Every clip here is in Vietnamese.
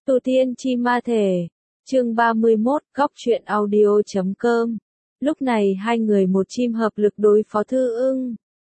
Tu Tiên Chi Ma Thể, chương 31, góc truyện audio.com. Lúc này hai người một chim hợp lực đối phó Thư Ưng.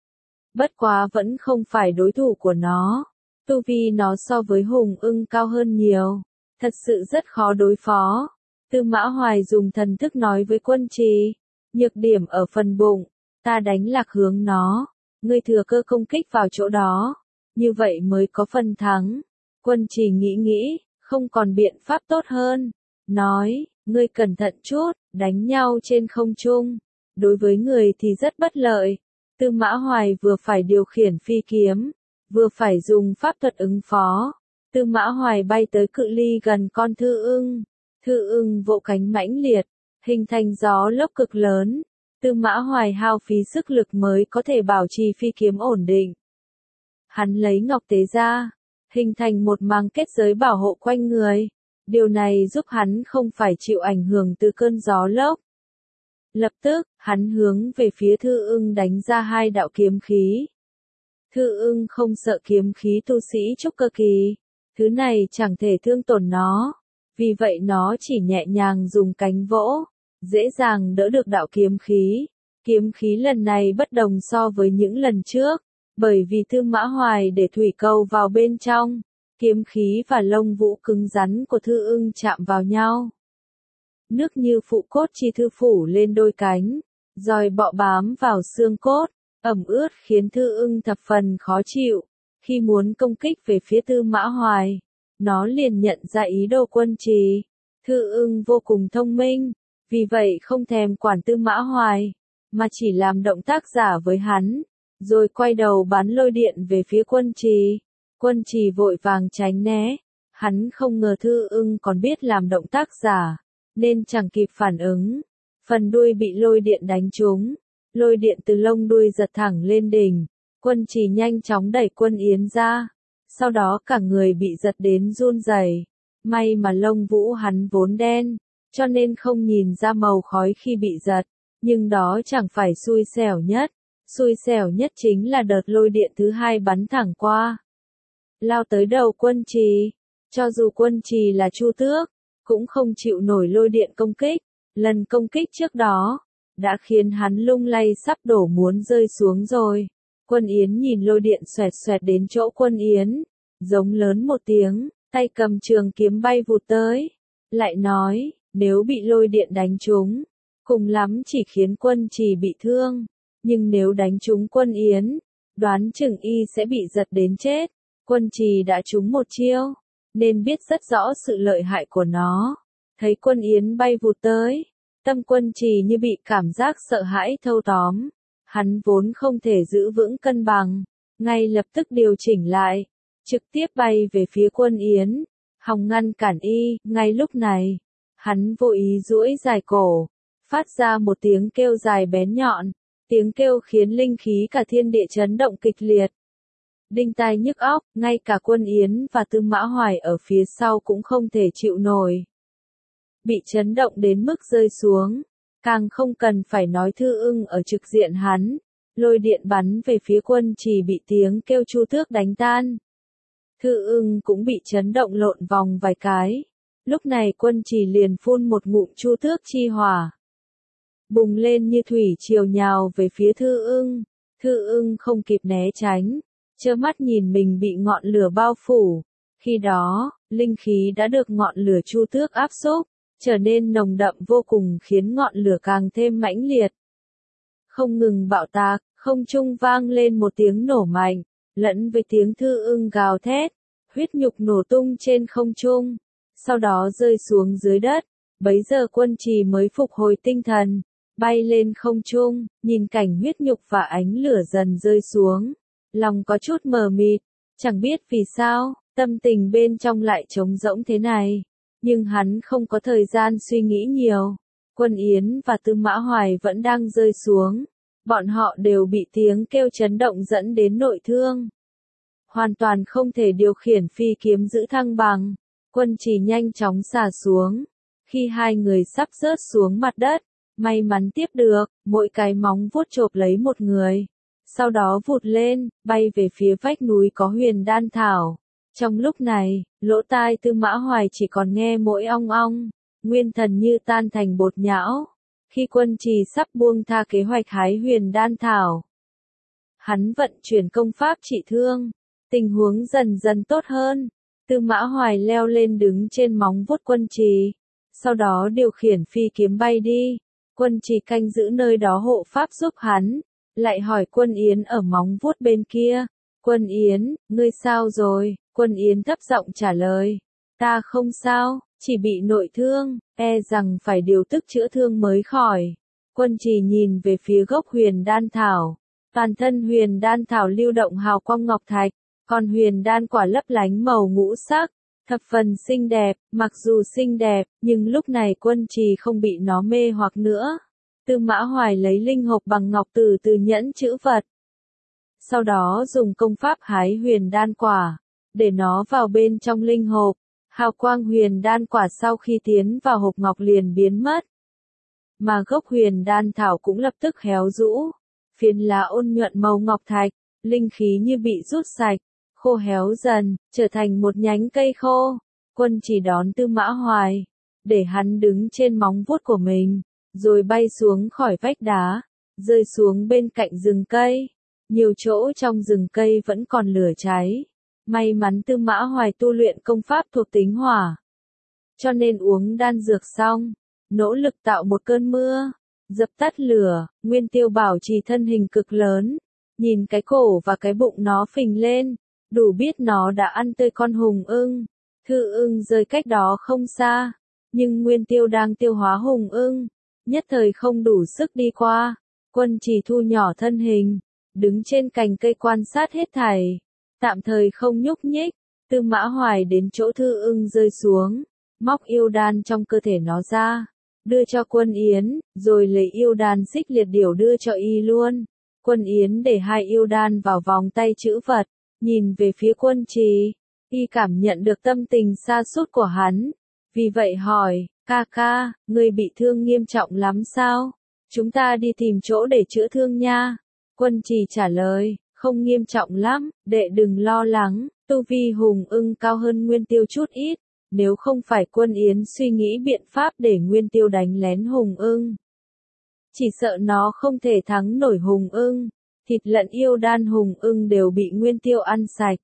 Bất quá vẫn không phải đối thủ của nó. Tu vi nó so với Hùng Ưng cao hơn nhiều. Thật sự rất khó đối phó. Tư Mã Hoài dùng thần thức nói với Quân Trì. Nhược điểm ở phần bụng. Ta đánh lạc hướng nó. Ngươi thừa cơ công kích vào chỗ đó. Như vậy mới có phần thắng. Quân Trì nghĩ. Không còn biện pháp tốt hơn. Nói, ngươi cẩn thận chút, đánh nhau trên không trung. Đối với người thì rất bất lợi. Tư Mã Hoài vừa phải điều khiển phi kiếm, vừa phải dùng pháp thuật ứng phó. Tư Mã Hoài bay tới cự ly gần con Thư Ưng. Thư Ưng vỗ cánh mãnh liệt, hình thành gió lốc cực lớn. Tư Mã Hoài hao phí sức lực mới có thể bảo trì phi kiếm ổn định. Hắn lấy ngọc tế ra, hình thành một màng kết giới bảo hộ quanh người. Điều này giúp hắn không phải chịu ảnh hưởng từ cơn gió lốc. Lập tức, hắn hướng về phía Thư Ưng đánh ra hai đạo kiếm khí. Thư Ưng không sợ kiếm khí tu sĩ trúc cơ kỳ. Thứ này chẳng thể thương tổn nó. Vì vậy nó chỉ nhẹ nhàng dùng cánh vỗ, dễ dàng đỡ được đạo kiếm khí. Kiếm khí lần này bất đồng so với những lần trước. Bởi vì Tư Mã Hoài để thủy câu vào bên trong, kiếm khí và lông vũ cứng rắn của Thư Ưng chạm vào nhau. Nước như phụ cốt chi thư phủ lên đôi cánh, roi bọ bám vào xương cốt, ẩm ướt khiến Thư Ưng thập phần khó chịu. Khi muốn công kích về phía Tư Mã Hoài, nó liền nhận ra ý đồ Quân Trì. Thư Ưng vô cùng thông minh, vì vậy không thèm quản Tư Mã Hoài, mà chỉ làm động tác giả với hắn. Rồi quay đầu bắn lôi điện về phía Quân Trì. Quân Trì vội vàng tránh né. Hắn không ngờ Thư Ưng còn biết làm động tác giả, nên chẳng kịp phản ứng. Phần đuôi bị lôi điện đánh trúng. Lôi điện từ lông đuôi giật thẳng lên đỉnh. Quân Trì nhanh chóng đẩy Quân Yến ra. Sau đó cả người bị giật đến run rẩy. May mà lông vũ hắn vốn đen, cho nên không nhìn ra màu khói khi bị giật. Nhưng đó chẳng phải xui xẻo nhất. Xui xẻo nhất chính là đợt lôi điện thứ hai bắn thẳng qua. Lao tới đầu Quân Trì. Cho dù Quân Trì là Chu Tước, cũng không chịu nổi lôi điện công kích. Lần công kích trước đó, đã khiến hắn lung lay sắp đổ muốn rơi xuống rồi. Quân Yến nhìn lôi điện xoẹt xoẹt đến chỗ Quân Yến. Giống lớn một tiếng, tay cầm trường kiếm bay vụt tới. Lại nói, nếu bị lôi điện đánh trúng, cùng lắm chỉ khiến Quân Trì bị thương. Nhưng nếu đánh trúng Quân Yến, đoán chừng y sẽ bị giật đến chết. Quân Trì đã trúng một chiêu, nên biết rất rõ sự lợi hại của nó. Thấy Quân Yến bay vụt tới, tâm Quân Trì như bị cảm giác sợ hãi thâu tóm. Hắn vốn không thể giữ vững cân bằng, ngay lập tức điều chỉnh lại, trực tiếp bay về phía Quân Yến, hòng ngăn cản y. Ngay lúc này, hắn vô ý duỗi dài cổ, phát ra một tiếng kêu dài bén nhọn. Tiếng kêu khiến linh khí cả thiên địa chấn động kịch liệt. Đinh tai nhức óc, ngay cả Quân Yến và Tư Mã Hoài ở phía sau cũng không thể chịu nổi. Bị chấn động đến mức rơi xuống. Càng không cần phải nói Thư Ưng ở trực diện hắn. Lôi điện bắn về phía Quân Trì bị tiếng kêu Chu Tước đánh tan. Thư Ưng cũng bị chấn động lộn vòng vài cái. Lúc này Quân Trì liền phun một ngụm Chu Tước chi hỏa. Bùng lên như thủy triều nhào về phía Thư Ưng. Thư Ưng không kịp né tránh, trơ mắt nhìn mình bị ngọn lửa bao phủ. Khi đó, linh khí đã được ngọn lửa Chu Tước áp xúc, trở nên nồng đậm vô cùng khiến ngọn lửa càng thêm mãnh liệt. Không ngừng bạo tạc, không trung vang lên một tiếng nổ mạnh, lẫn với tiếng Thư Ưng gào thét, huyết nhục nổ tung trên không trung, sau đó rơi xuống dưới đất. Bấy giờ Quân Trì mới phục hồi tinh thần. Bay lên không trung, nhìn cảnh huyết nhục và ánh lửa dần rơi xuống. Lòng có chút mờ mịt, chẳng biết vì sao, tâm tình bên trong lại trống rỗng thế này. Nhưng hắn không có thời gian suy nghĩ nhiều. Quân Yến và Tư Mã Hoài vẫn đang rơi xuống. Bọn họ đều bị tiếng kêu chấn động dẫn đến nội thương. Hoàn toàn không thể điều khiển phi kiếm giữ thăng bằng. Quân Trì nhanh chóng xả xuống. Khi hai người sắp rớt xuống mặt đất, may mắn tiếp được, mỗi cái móng vuốt chộp lấy một người. Sau đó vụt lên, bay về phía vách núi có huyền đan thảo. Trong lúc này, lỗ tai Tư Mã Hoài chỉ còn nghe mỗi ong ong, nguyên thần như tan thành bột nhão. Khi Quân Trì sắp buông tha kế hoạch hái huyền đan thảo, hắn vận chuyển công pháp trị thương, tình huống dần dần tốt hơn. Tư Mã Hoài leo lên đứng trên móng vuốt Quân Trì, sau đó điều khiển phi kiếm bay đi. Quân Trì canh giữ nơi đó hộ pháp giúp hắn, lại hỏi Quân Yến ở móng vuốt bên kia. Quân Yến, ngươi sao rồi? Quân Yến thấp giọng trả lời, ta không sao, chỉ bị nội thương, e rằng phải điều tức chữa thương mới khỏi. Quân Trì nhìn về phía gốc huyền đan thảo, toàn thân huyền đan thảo lưu động hào quang ngọc thạch, còn huyền đan quả lấp lánh màu ngũ sắc, thập phần xinh đẹp. Mặc dù xinh đẹp, nhưng lúc này Quân Trì không bị nó mê hoặc nữa. Tư Mã Hoài lấy linh hộp bằng ngọc từ từ nhẫn chữ vật, sau đó dùng công pháp hái huyền đan quả, để nó vào bên trong linh hộp. Hào quang huyền đan quả sau khi tiến vào hộp ngọc liền biến mất, mà gốc huyền đan thảo cũng lập tức héo rũ, phiến lá ôn nhuận màu ngọc thạch, linh khí như bị rút sạch, khô héo dần, trở thành một nhánh cây khô. Quân Trì đón Tư Mã Hoài, để hắn đứng trên móng vuốt của mình, rồi bay xuống khỏi vách đá, rơi xuống bên cạnh rừng cây. Nhiều chỗ trong rừng cây vẫn còn lửa cháy. May mắn Tư Mã Hoài tu luyện công pháp thuộc tính hỏa, cho nên uống đan dược xong, nỗ lực tạo một cơn mưa, dập tắt lửa. Nguyên Tiêu bảo trì thân hình cực lớn, nhìn cái cổ và cái bụng nó phình lên, đủ biết nó đã ăn tươi con hùng ưng. Thư ưng rơi cách đó không xa, nhưng Nguyên Tiêu đang tiêu hóa hùng ưng, nhất thời không đủ sức đi qua. Quân Trì thu nhỏ thân hình, đứng trên cành cây quan sát hết thảy, tạm thời không nhúc nhích. Tư Mã Hoài đến chỗ Thư ưng rơi xuống, móc yêu đan trong cơ thể nó ra, đưa cho Quân Yến, rồi lấy yêu đan xích liệt điểu đưa cho y luôn. Quân Yến để hai yêu đan vào vòng tay trữ vật, nhìn về phía Quân Trì, y cảm nhận được tâm tình sa sút của hắn, vì vậy hỏi, ca ca, ngươi bị thương nghiêm trọng lắm sao? Chúng ta đi tìm chỗ để chữa thương nha. Quân Trì trả lời, không nghiêm trọng lắm, đệ đừng lo lắng, tu vi hùng ưng cao hơn Nguyên Tiêu chút ít, nếu không phải Quân Yến suy nghĩ biện pháp để Nguyên Tiêu đánh lén hùng ưng, chỉ sợ nó không thể thắng nổi hùng ưng. Thịt lẫn yêu đan hùng ưng đều bị Nguyên Tiêu ăn sạch.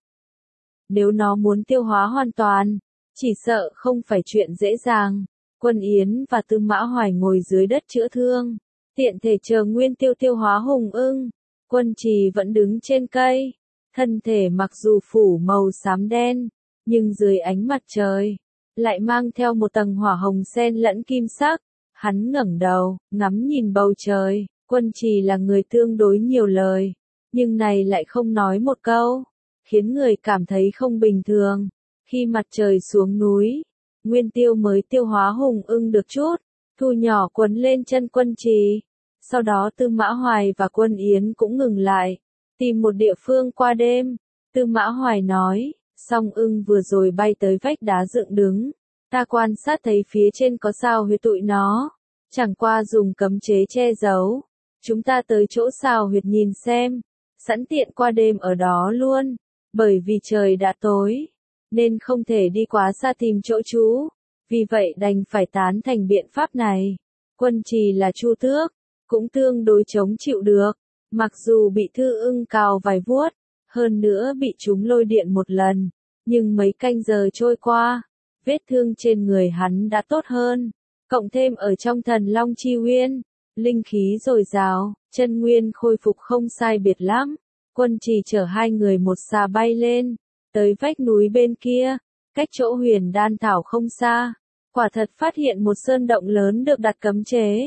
Nếu nó muốn tiêu hóa hoàn toàn, chỉ sợ không phải chuyện dễ dàng. Quân Yến và Tư Mã Hoài ngồi dưới đất chữa thương, tiện thể chờ Nguyên Tiêu tiêu hóa hùng ưng. Quân Trì vẫn đứng trên cây, thân thể mặc dù phủ màu xám đen, nhưng dưới ánh mặt trời, lại mang theo một tầng hỏa hồng xen lẫn kim sắc. Hắn ngẩng đầu, ngắm nhìn bầu trời. Quân Trì là người tương đối nhiều lời, nhưng này lại không nói một câu, khiến người cảm thấy không bình thường. Khi mặt trời xuống núi, Nguyên Tiêu mới tiêu hóa hùng ưng được chút, thu nhỏ quấn lên chân Quân Trì. Sau đó Tư Mã Hoài và Quân Yến cũng ngừng lại, tìm một địa phương qua đêm. Tư Mã Hoài nói, song ưng vừa rồi bay tới vách đá dựng đứng, ta quan sát thấy phía trên có sao huyệt tụi nó, chẳng qua dùng cấm chế che giấu. Chúng ta tới chỗ sao huyệt nhìn xem, sẵn tiện qua đêm ở đó luôn. Bởi vì trời đã tối, nên không thể đi quá xa tìm chỗ trú, vì vậy đành phải tán thành biện pháp này. Quân Trì là Chu Tước, cũng tương đối chống chịu được, mặc dù bị Thư ưng cào vài vuốt, hơn nữa bị chúng lôi điện một lần, nhưng mấy canh giờ trôi qua, vết thương trên người hắn đã tốt hơn, cộng thêm ở trong Thần Long Chi Uyên, linh khí dồi dào, chân nguyên khôi phục không sai biệt lắm. Quân Trì chở hai người một xà bay lên, tới vách núi bên kia, cách chỗ huyền đan thảo không xa, quả thật phát hiện một sơn động lớn được đặt cấm chế.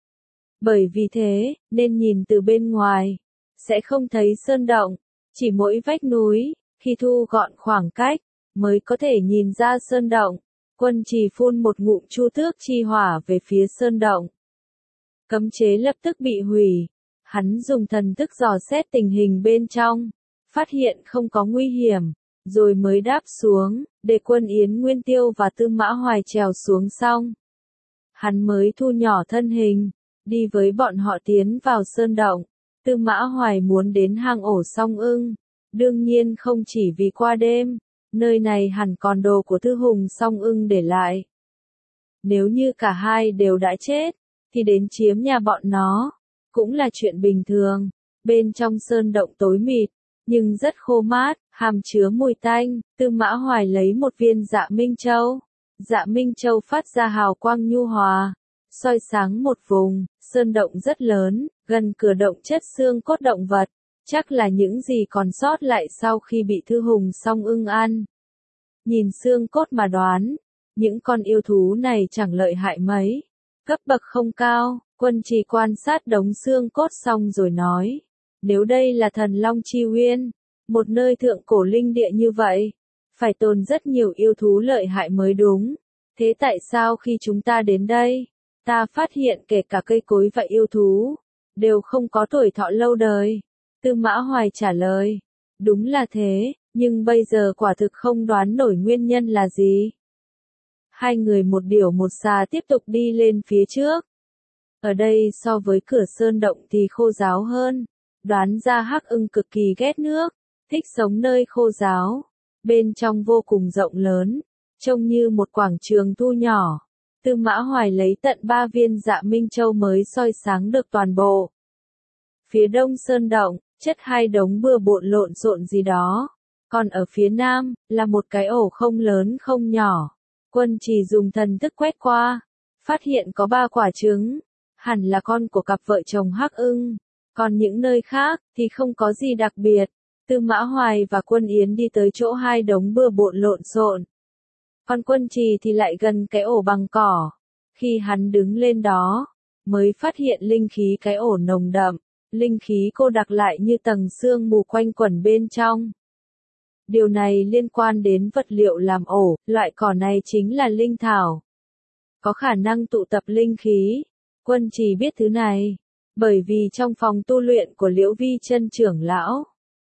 Bởi vì thế, nên nhìn từ bên ngoài, sẽ không thấy sơn động, chỉ mỗi vách núi, khi thu gọn khoảng cách, mới có thể nhìn ra sơn động. Quân Trì phun một ngụm Chu Tước chi hỏa về phía sơn động. Cấm chế lập tức bị hủy. Hắn dùng thần thức dò xét tình hình bên trong, phát hiện không có nguy hiểm, rồi mới đáp xuống, để Quân Yến, Nguyên Tiêu và Tư Mã Hoài trèo xuống xong. Hắn mới thu nhỏ thân hình, đi với bọn họ tiến vào sơn động. Tư Mã Hoài muốn đến hang ổ song ưng, đương nhiên không chỉ vì qua đêm, nơi này hẳn còn đồ của Thư Hùng Song Ưng để lại. Nếu như cả hai đều đã chết, thì đến chiếm nhà bọn nó, cũng là chuyện bình thường. Bên trong sơn động tối mịt, nhưng rất khô mát, hàm chứa mùi tanh, Tư Mã Hoài lấy một viên Dạ Minh Châu. Dạ Minh Châu phát ra hào quang nhu hòa, soi sáng một vùng. Sơn động rất lớn, gần cửa động chất xương cốt động vật, chắc là những gì còn sót lại sau khi bị Thư Hùng Song Ưng ăn. Nhìn xương cốt mà đoán, những con yêu thú này chẳng lợi hại mấy, cấp bậc không cao. Quân Trì quan sát đống xương cốt xong rồi nói, nếu đây là Thần Long Chi Uyên, một nơi thượng cổ linh địa như vậy, phải tồn rất nhiều yêu thú lợi hại mới đúng. Thế tại sao khi chúng ta đến đây, ta phát hiện kể cả cây cối và yêu thú, đều không có tuổi thọ lâu đời? Tư Mã Hoài trả lời, đúng là thế, nhưng bây giờ quả thực không đoán nổi nguyên nhân là gì. Hai người một điểu một xà tiếp tục đi lên phía trước. Ở đây so với cửa sơn động thì khô ráo hơn, đoán ra Hắc Ưng cực kỳ ghét nước, thích sống nơi khô ráo. Bên trong vô cùng rộng lớn, trông như một quảng trường thu nhỏ. Tư Mã Hoài lấy tận 3 viên Dạ Minh Châu mới soi sáng được toàn bộ. Phía đông sơn động, chất hai đống bừa bộn lộn xộn gì đó. Còn ở phía nam, là một cái ổ không lớn không nhỏ. Quân Trì dùng thần thức quét qua, phát hiện có 3 quả trứng, hẳn là con của cặp vợ chồng Hắc Ưng. Còn những nơi khác, thì không có gì đặc biệt. Tư Mã Hoài và Quân Yến đi tới chỗ hai đống bừa bộn lộn xộn. Còn Quân Trì thì lại gần cái ổ bằng cỏ. Khi hắn đứng lên đó, mới phát hiện linh khí cái ổ nồng đậm, linh khí cô đặc lại như tầng sương mù quanh quẩn bên trong. Điều này liên quan đến vật liệu làm ổ, loại cỏ này chính là linh thảo. Có khả năng tụ tập linh khí. Quân Trì biết thứ này, bởi vì trong phòng tu luyện của Liễu Vi Chân trưởng lão,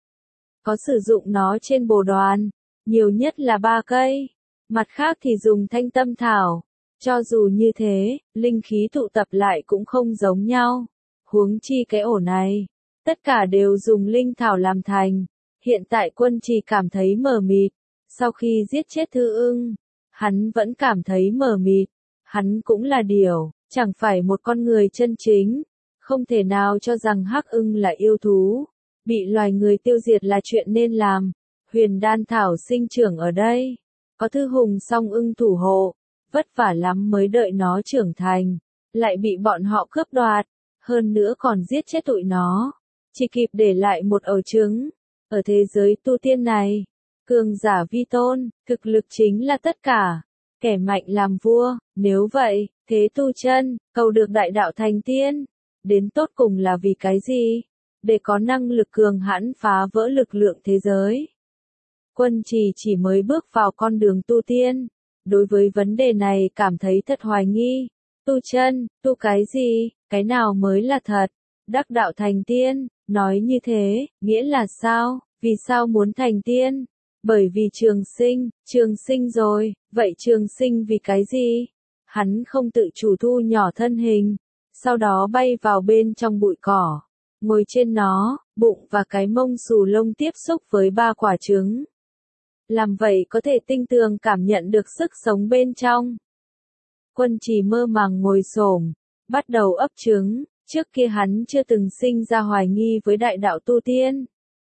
có sử dụng nó trên bồ đoàn, nhiều nhất là 3 cây, mặt khác thì dùng thanh tâm thảo. Cho dù như thế, linh khí tụ tập lại cũng không giống nhau. Huống chi cái ổ này, tất cả đều dùng linh thảo làm thành. Hiện tại Quân Trì cảm thấy mờ mịt. Sau khi giết chết Thư Ưng, hắn vẫn cảm thấy mờ mịt. Hắn cũng là điểu, chẳng phải một con người chân chính. Không thể nào cho rằng Hắc Ưng là yêu thú. Bị loài người tiêu diệt là chuyện nên làm. Huyền đan thảo sinh trưởng ở đây. Có Thư Hùng Song Ưng thủ hộ. Vất vả lắm mới đợi nó trưởng thành. Lại bị bọn họ cướp đoạt. Hơn nữa còn giết chết tụi nó. Chỉ kịp để lại một ổ trứng. Ở thế giới tu tiên này, cường giả vi tôn, thực lực chính là tất cả. Kẻ mạnh làm vua, nếu vậy, thế tu chân, cầu được đại đạo thành tiên. Đến tốt cùng là vì cái gì? Để có năng lực cường hãn phá vỡ lực lượng thế giới. Quân Trì chỉ mới bước vào con đường tu tiên. Đối với vấn đề này cảm thấy thật hoài nghi. Tu chân, tu cái gì, cái nào mới là thật? Đắc đạo thành tiên, nói như thế, nghĩa là sao? Vì sao muốn thành tiên? Bởi vì trường sinh rồi, vậy trường sinh vì cái gì? Hắn không tự chủ thu nhỏ thân hình, sau đó bay vào bên trong bụi cỏ, ngồi trên nó, bụng và cái mông xù lông tiếp xúc với 3 quả trứng. Làm vậy có thể tinh tường cảm nhận được sức sống bên trong. Quân Trì mơ màng ngồi xổm, bắt đầu ấp trứng. Trước kia hắn chưa từng sinh ra hoài nghi với đại đạo tu tiên.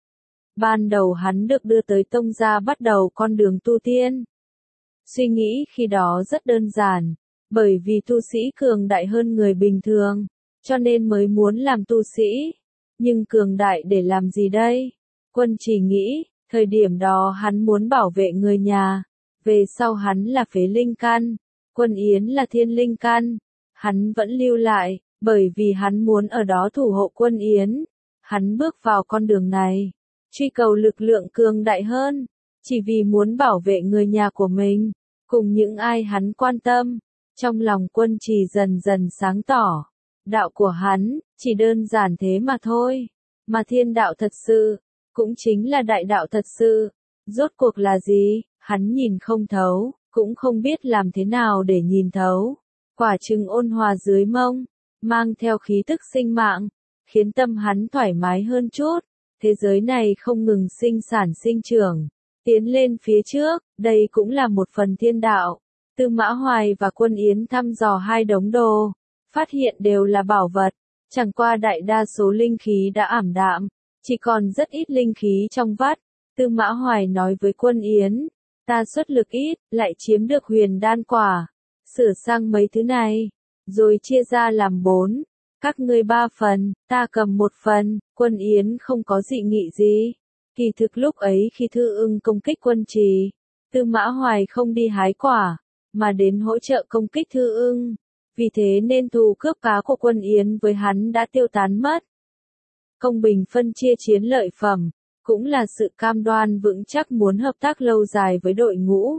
Ban đầu hắn được đưa tới tông gia bắt đầu con đường tu tiên. Suy nghĩ khi đó rất đơn giản, bởi vì tu sĩ cường đại hơn người bình thường, cho nên mới muốn làm tu sĩ. Nhưng cường đại để làm gì đây? Quân Trì nghĩ, thời điểm đó hắn muốn bảo vệ người nhà, về sau hắn là phế linh căn, Quân Yến là thiên linh căn, hắn vẫn lưu lại. Bởi vì hắn muốn ở đó thủ hộ Quân Yến, hắn bước vào con đường này, truy cầu lực lượng cường đại hơn, chỉ vì muốn bảo vệ người nhà của mình, cùng những ai hắn quan tâm. Trong lòng Quân Trì dần dần sáng tỏ, đạo của hắn, chỉ đơn giản thế mà thôi, mà thiên đạo thật sự, cũng chính là đại đạo thật sự, rốt cuộc là gì, hắn nhìn không thấu, cũng không biết làm thế nào để nhìn thấu. Quả trứng ôn hòa dưới mông, mang theo khí tức sinh mạng, khiến tâm hắn thoải mái hơn chút. Thế giới này không ngừng sinh sản sinh trưởng, tiến lên phía trước, đây cũng là một phần thiên đạo. Tư Mã Hoài và Quân Yến thăm dò hai đống đồ, phát hiện đều là bảo vật, chẳng qua đại đa số linh khí đã ảm đạm, chỉ còn rất ít linh khí trong vắt. Tư Mã Hoài nói với Quân Yến, ta xuất lực ít, lại chiếm được huyền đan quả, sửa sang mấy thứ này, rồi chia ra làm 4, các ngươi 3 phần, ta cầm 1 phần. Quân Yến không có dị nghị gì. Kỳ thực lúc ấy khi Thư Ưng công kích Quân Trì, Tư Mã Hoài không đi hái quả, mà đến hỗ trợ công kích Thư Ưng, vì thế nên thù cướp cá của Quân Yến với hắn đã tiêu tán mất. Công bình phân chia chiến lợi phẩm, cũng là sự cam đoan vững chắc muốn hợp tác lâu dài với đội ngũ.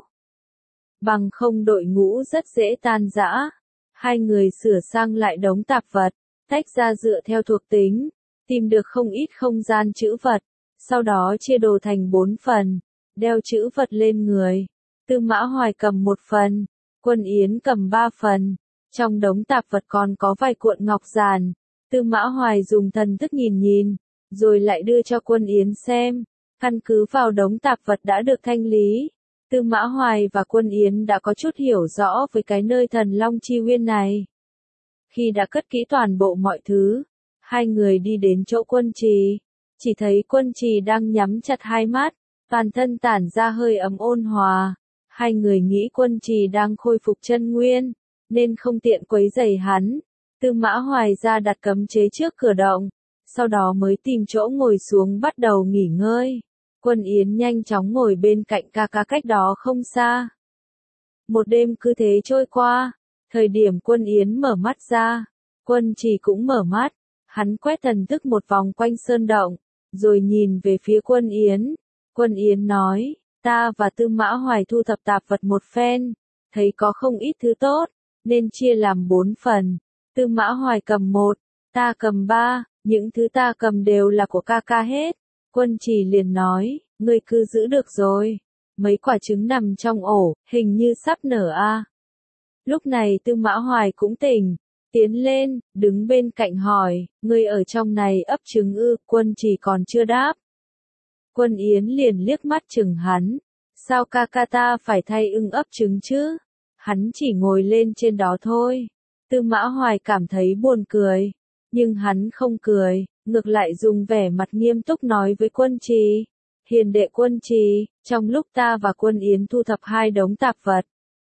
Bằng không đội ngũ rất dễ tan rã. Hai người sửa sang lại đống tạp vật, tách ra dựa theo thuộc tính, tìm được không ít không gian trữ vật, sau đó chia đồ thành 4 phần, đeo trữ vật lên người. Tư Mã Hoài cầm 1 phần, Quân Yến cầm 3 phần, trong đống tạp vật còn có vài cuộn ngọc giản. Tư Mã Hoài dùng thần thức nhìn nhìn, rồi lại đưa cho Quân Yến xem, căn cứ vào đống tạp vật đã được thanh lý. Tư Mã Hoài và Quân Yến đã có chút hiểu rõ với cái nơi Thần Long Chi Nguyên này. Khi đã cất kỹ toàn bộ mọi thứ, hai người đi đến chỗ Quân Trì, chỉ thấy Quân Trì đang nhắm chặt hai mắt, toàn thân tản ra hơi ấm ôn hòa. Hai người nghĩ Quân Trì đang khôi phục chân nguyên, nên không tiện quấy rầy hắn. Tư Mã Hoài ra đặt cấm chế trước cửa động, sau đó mới tìm chỗ ngồi xuống bắt đầu nghỉ ngơi. Quân Yến nhanh chóng ngồi bên cạnh ca ca cách đó không xa. Một đêm cứ thế trôi qua, thời điểm Quân Yến mở mắt ra, Quân Trì cũng mở mắt, hắn quét thần thức một vòng quanh sơn động, rồi nhìn về phía Quân Yến. Quân Yến nói, ta và Tư Mã Hoài thu thập tạp vật một phen, thấy có không ít thứ tốt, nên chia làm 4 phần. Tư Mã Hoài cầm 1, ta cầm 3, những thứ ta cầm đều là của ca ca hết. Quân Trì liền nói, ngươi cứ giữ được rồi. Mấy quả trứng nằm trong ổ, hình như sắp nở a. Lúc này Tư Mã Hoài cũng tỉnh, tiến lên, đứng bên cạnh hỏi, ngươi ở trong này ấp trứng ư? Quân Trì còn chưa đáp. Quân Yến liền liếc mắt chừng hắn, sao ca ca ta phải thay ưng ấp trứng chứ? Hắn chỉ ngồi lên trên đó thôi. Tư Mã Hoài cảm thấy buồn cười, nhưng hắn không cười, ngược lại dùng vẻ mặt nghiêm túc nói với Quân Trì, hiền đệ Quân Trì, trong lúc ta và Quân Yến thu thập hai đống tạp vật,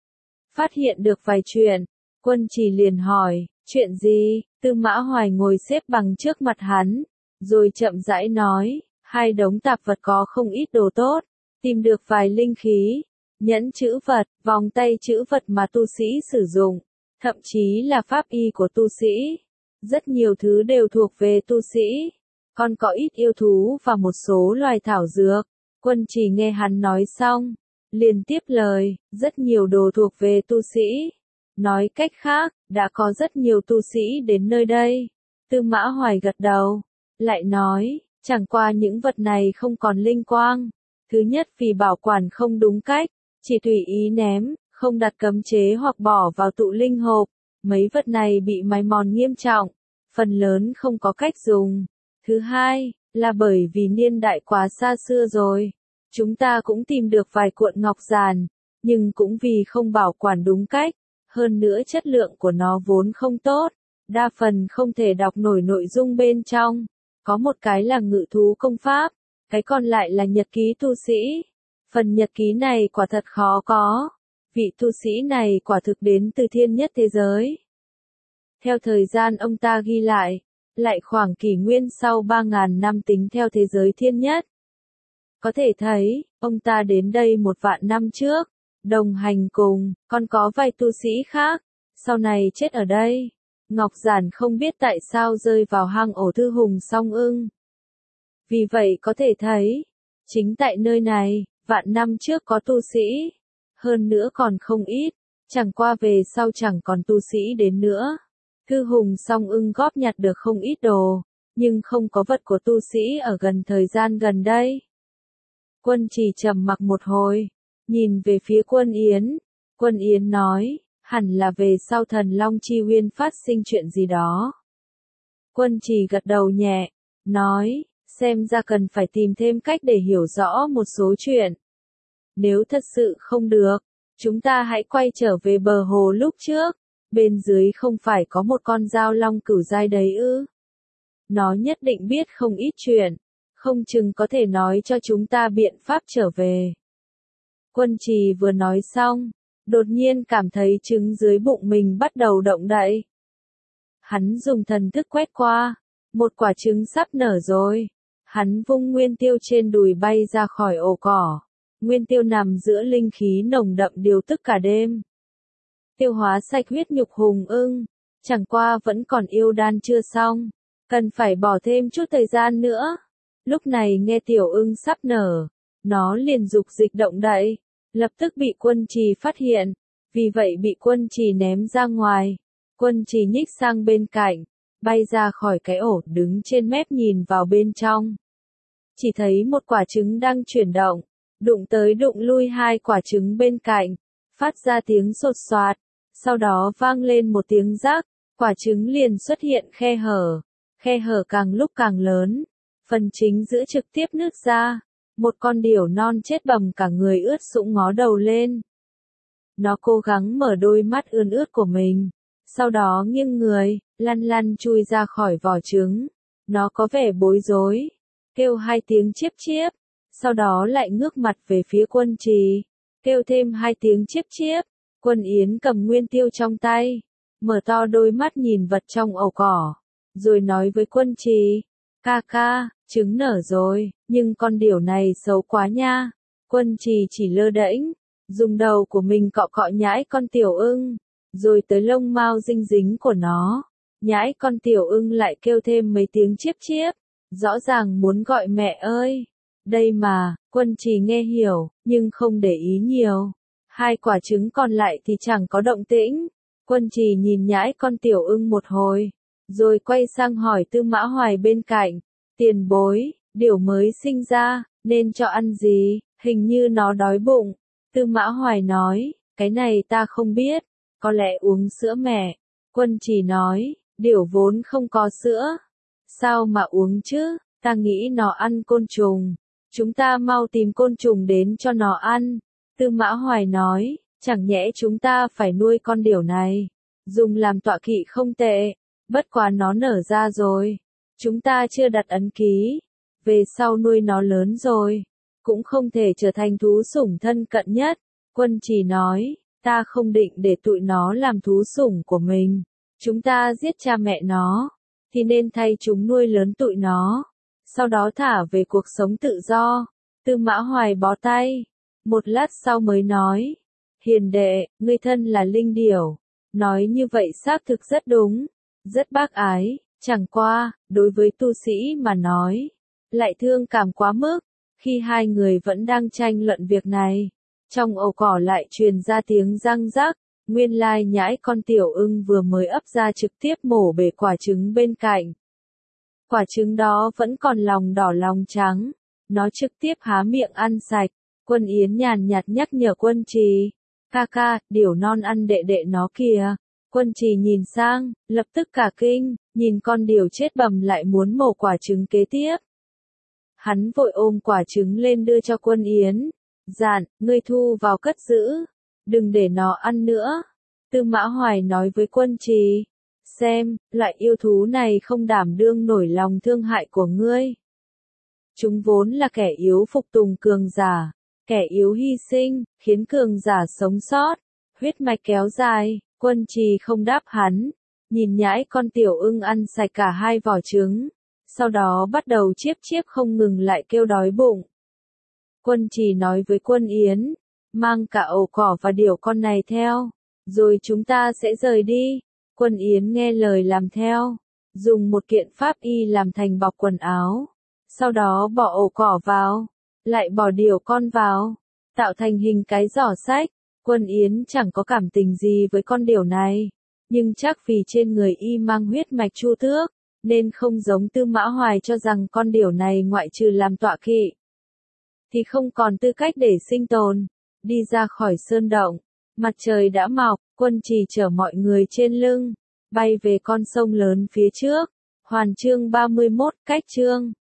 phát hiện được vài chuyện. Quân Trì liền hỏi, chuyện gì? Tư Mã Hoài ngồi xếp bằng trước mặt hắn, rồi chậm rãi nói, hai đống tạp vật có không ít đồ tốt, tìm được vài linh khí, nhẫn chữ vật, vòng tay chữ vật mà tu sĩ sử dụng, thậm chí là pháp y của tu sĩ. Rất nhiều thứ đều thuộc về tu sĩ, còn có ít yêu thú và một số loài thảo dược. Quân Trì nghe hắn nói xong, liền tiếp lời, rất nhiều đồ thuộc về tu sĩ. Nói cách khác, đã có rất nhiều tu sĩ đến nơi đây. Tư Mã Hoài gật đầu, lại nói, chẳng qua những vật này không còn linh quang. Thứ nhất vì bảo quản không đúng cách, chỉ tùy ý ném, không đặt cấm chế hoặc bỏ vào tụ linh hộp. Mấy vật này bị mài mòn nghiêm trọng, phần lớn không có cách dùng. Thứ hai, là bởi vì niên đại quá xa xưa rồi. Chúng ta cũng tìm được vài cuộn ngọc giản, nhưng cũng vì không bảo quản đúng cách, hơn nữa chất lượng của nó vốn không tốt, đa phần không thể đọc nổi nội dung bên trong. Có một cái là ngự thú công pháp, cái còn lại là nhật ký tu sĩ. Phần nhật ký này quả thật khó có. Vị tu sĩ này quả thực đến từ thiên nhất thế giới. Theo thời gian ông ta ghi lại khoảng kỷ nguyên sau 3.000 năm tính theo thế giới thiên nhất. Có thể thấy, ông ta đến đây 1 vạn năm trước, đồng hành cùng, còn có vài tu sĩ khác, sau này chết ở đây. Ngọc giản không biết tại sao rơi vào hang ổ Thư Hùng Song Ưng. Vì vậy có thể thấy, chính tại nơi này, vạn năm trước có tu sĩ, hơn nữa còn không ít, chẳng qua về sau chẳng còn tu sĩ đến nữa. Thư Hùng Song Ưng góp nhặt được không ít đồ, nhưng không có vật của tu sĩ ở gần thời gian gần đây. Quân Trì trầm mặc một hồi, nhìn về phía Quân Yến. Quân Yến nói, hẳn là về sau Thần Long Chi Nguyên phát sinh chuyện gì đó. Quân Trì gật đầu nhẹ, nói, xem ra cần phải tìm thêm cách để hiểu rõ một số chuyện. Nếu thật sự không được, chúng ta hãy quay trở về bờ hồ lúc trước, bên dưới không phải có một con dao long cửu giai đấy ư? Nó nhất định biết không ít chuyện, không chừng có thể nói cho chúng ta biện pháp trở về. Quân Trì vừa nói xong, đột nhiên cảm thấy trứng dưới bụng mình bắt đầu động đậy. Hắn dùng thần thức quét qua, một quả trứng sắp nở rồi. Hắn vung nguyên tiêu trên đùi bay ra khỏi ổ cỏ. Nguyên tiêu nằm giữa linh khí nồng đậm điều tức cả đêm. Tiêu hóa sạch huyết nhục hùng ưng, chẳng qua vẫn còn yêu đan chưa xong, cần phải bỏ thêm chút thời gian nữa. Lúc này nghe tiểu ưng sắp nở, nó liền dục dịch động đậy, lập tức bị Quân Trì phát hiện, vì vậy bị Quân Trì ném ra ngoài. Quân Trì nhích sang bên cạnh, bay ra khỏi cái ổ, đứng trên mép nhìn vào bên trong. Chỉ thấy một quả trứng đang chuyển động, đụng tới đụng lui hai quả trứng bên cạnh, phát ra tiếng sột soạt, sau đó vang lên một tiếng rắc, quả trứng liền xuất hiện khe hở càng lúc càng lớn, phần chính giữa trực tiếp nứt ra, một con điểu non chết bầm cả người ướt sũng ngó đầu lên. Nó cố gắng mở đôi mắt ươn ướt của mình, sau đó nghiêng người, lăn lăn chui ra khỏi vỏ trứng. Nó có vẻ bối rối, kêu hai tiếng chiếp chiếp, sau đó lại ngước mặt về phía Quân Trì, kêu thêm hai tiếng chiếp chiếp. Quân Yến cầm nguyên tiêu trong tay, mở to đôi mắt nhìn vật trong ổ cỏ, rồi nói với Quân Trì, ca ca, trứng nở rồi, nhưng con điểu này xấu quá nha. Quân Trì chỉ lơ đễnh, dùng đầu của mình cọ cọ nhãi con tiểu ưng, rồi tới lông mao dinh dính của nó. Nhãi con tiểu ưng lại kêu thêm mấy tiếng chiếp chiếp, rõ ràng muốn gọi mẹ ơi. Đây mà, Quân Trì nghe hiểu, nhưng không để ý nhiều. Hai quả trứng còn lại thì chẳng có động tĩnh. Quân Trì nhìn nhãi con tiểu ưng một hồi, rồi quay sang hỏi Tư Mã Hoài bên cạnh, tiền bối, điểu mới sinh ra, nên cho ăn gì, hình như nó đói bụng. Tư Mã Hoài nói, cái này ta không biết, có lẽ uống sữa mẹ. Quân Trì nói, điểu vốn không có sữa, sao mà uống chứ, ta nghĩ nó ăn côn trùng, chúng ta mau tìm côn trùng đến cho nó ăn. Tư Mã Hoài nói, chẳng nhẽ chúng ta phải nuôi con điểu này, dùng làm tọa kỵ không tệ, bất quá nó nở ra rồi, chúng ta chưa đặt ấn ký, về sau nuôi nó lớn rồi, cũng không thể trở thành thú sủng thân cận nhất. Quân Trì nói, ta không định để tụi nó làm thú sủng của mình, chúng ta giết cha mẹ nó, thì nên thay chúng nuôi lớn tụi nó, sau đó thả về cuộc sống tự do. Tư Mã Hoài bó tay, một lát sau mới nói, hiền đệ, ngươi thân là linh điểu, nói như vậy xác thực rất đúng, rất bác ái, chẳng qua, đối với tu sĩ mà nói, lại thương cảm quá mức. Khi hai người vẫn đang tranh luận việc này, trong ổ cỏ lại truyền ra tiếng răng rắc, nguyên lai nhãi con tiểu ưng vừa mới ấp ra trực tiếp mổ bể quả trứng bên cạnh. Quả trứng đó vẫn còn lòng đỏ lòng trắng, nó trực tiếp há miệng ăn sạch. Quân Yến nhàn nhạt nhắc nhở Quân Trì, ca ca, điểu non ăn đệ đệ nó kìa. Quân Trì nhìn sang, lập tức cả kinh, nhìn con điểu chết bầm lại muốn mổ quả trứng kế tiếp. Hắn vội ôm quả trứng lên đưa cho Quân Yến, dặn, ngươi thu vào cất giữ, đừng để nó ăn nữa. Tư Mã Hoài nói với Quân Trì, xem, loại yêu thú này không đảm đương nổi lòng thương hại của ngươi. Chúng vốn là kẻ yếu phục tùng cường giả, kẻ yếu hy sinh, khiến cường giả sống sót, huyết mạch kéo dài. Quân Trì không đáp hắn, nhìn nhãi con tiểu ưng ăn sạch cả hai vỏ trứng, sau đó bắt đầu chiếp chiếp không ngừng lại kêu đói bụng. Quân Trì nói với Quân Yến, mang cả ổ cỏ và điểu con này theo, rồi chúng ta sẽ rời đi. Quân Yến nghe lời làm theo, dùng một kiện pháp y làm thành bọc quần áo, sau đó bỏ ổ cỏ vào, lại bỏ điểu con vào, tạo thành hình cái giỏ sách. Quân Yến chẳng có cảm tình gì với con điểu này, nhưng chắc vì trên người y mang huyết mạch Chu Tước, nên không giống Tư Mã Hoài cho rằng con điểu này ngoại trừ làm tọa kỵ, thì không còn tư cách để sinh tồn. Đi ra khỏi sơn động, mặt trời đã mọc, Quân Trì chở mọi người trên lưng, bay về con sông lớn phía trước. Hoàn chương 31, cách chương.